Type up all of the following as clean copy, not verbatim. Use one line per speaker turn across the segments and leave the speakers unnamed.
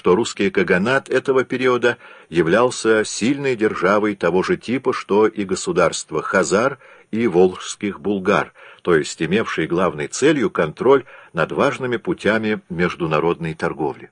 что русский каганат этого периода являлся сильной державой того же типа, что и государство хазар и волжских булгар, то есть имевшей главной целью контроль над важными путями международной торговли.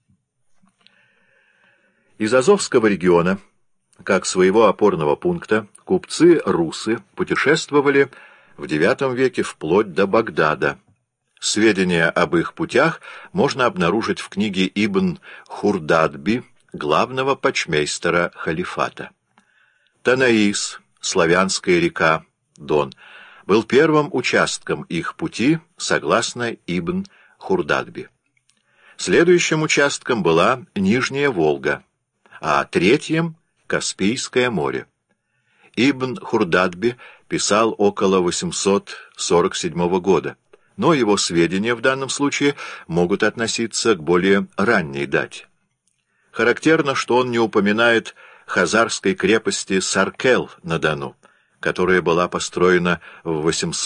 Из Азовского региона, как своего опорного пункта, купцы-русы путешествовали в IX веке вплоть до Багдада. Сведения об их путях можно обнаружить в книге Ибн Хурдадби, главного почмейстера халифата. Танаис, славянская река, Дон, был первым участком их пути, согласно Ибн Хурдадби. Следующим участком была Нижняя Волга, а третьим — Каспийское море. Ибн Хурдадби писал около 847 года, но его сведения в данном случае могут относиться к более ранней дате. Характерно, что он не упоминает хазарской крепости Саркел на Дону, которая была построена в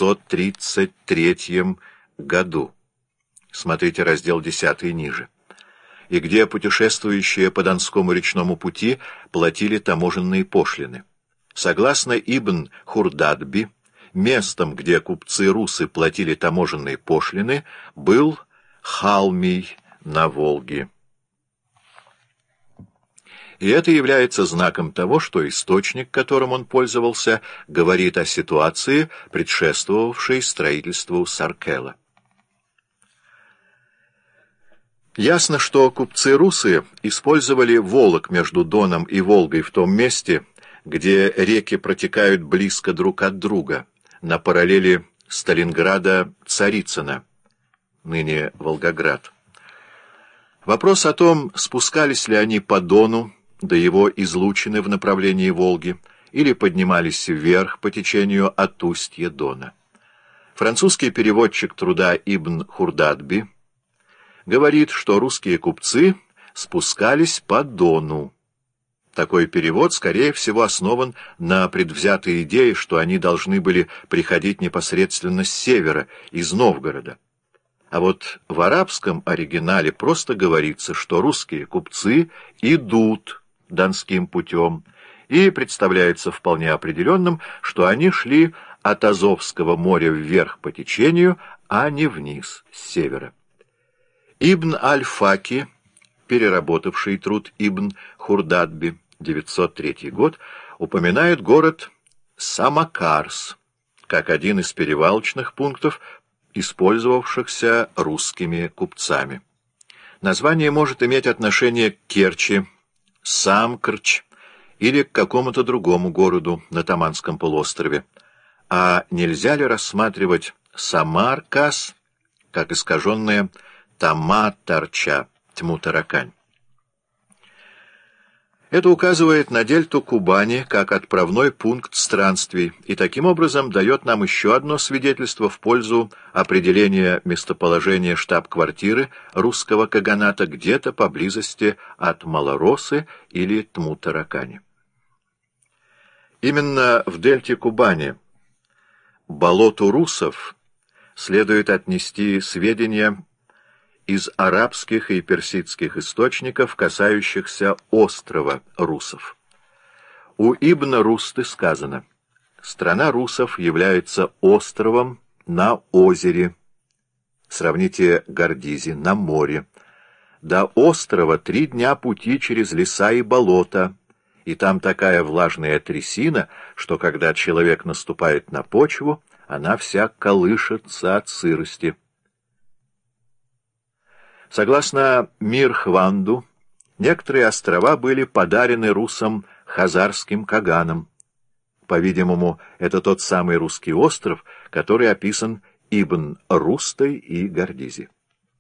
833 году. Смотрите раздел 10 ниже. И где путешествующие по Донскому речному пути платили таможенные пошлины. Согласно Ибн Хурдадби, местом, где купцы-русы платили таможенные пошлины, был Халмий на Волге. И это является знаком того, что источник, которым он пользовался, говорит о ситуации, предшествовавшей строительству Саркела. Ясно, что купцы-русы использовали Волок между Доном и Волгой в том месте, где реки протекают близко друг от друга, на параллели Сталинграда-Царицына, ныне Волгоград. Вопрос о том, спускались ли они по Дону до его излучины в направлении Волги или поднимались вверх по течению от устья Дона. Французский переводчик труда Ибн Хурдадби говорит, что русские купцы спускались по Дону. Такой перевод, скорее всего, основан на предвзятой идее, что они должны были приходить непосредственно с севера, из Новгорода. А вот в арабском оригинале просто говорится, что русские купцы идут Донским путем, и представляется вполне определенным, что они шли от Азовского моря вверх по течению, а не вниз, с севера. Ибн аль-Факи, переработавший труд Ибн Хурдадби, 903 год, упоминает город Самакарс как один из перевалочных пунктов, использовавшихся русскими купцами. Название может иметь отношение к Керчи, Самкрч или к какому-то другому городу на Таманском полуострове. А нельзя ли рассматривать Самаркас как искаженное Тама-Тарча, Тьму-Таракань? Это указывает на дельту Кубани как отправной пункт странствий и таким образом дает нам еще одно свидетельство в пользу определения местоположения штаб-квартиры русского каганата где-то поблизости от Малоросы или Тьму-Таракани. Именно в дельте Кубани болоту русов следует отнести сведения из арабских и персидских источников, касающихся острова русов. У Ибна Русты сказано: «Страна русов является островом на озере». Сравните Гордизи, на море. До острова 3 дня пути через леса и болота, и там такая влажная трясина, что когда человек наступает на почву, она вся колышется от сырости. Согласно Мирхванду, некоторые острова были подарены русам хазарским каганам. По-видимому, это тот самый русский остров, который описан Ибн Рустой и Гордизи.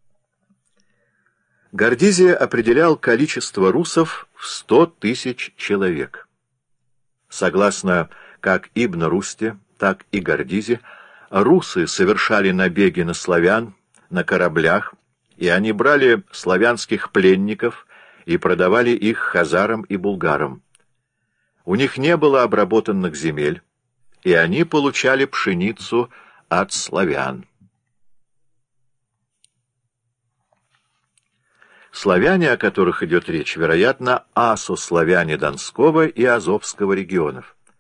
Гордизи определял количество русов в 100 тысяч человек. Согласно как Ибн Русте, так и Гордизи, русы совершали набеги на славян на кораблях, и они брали славянских пленников и продавали их хазарам и булгарам. У них не было обработанных земель, и они получали пшеницу от славян. Славяне, о которых идет речь, вероятно, асославяне Донского и Азовского регионов.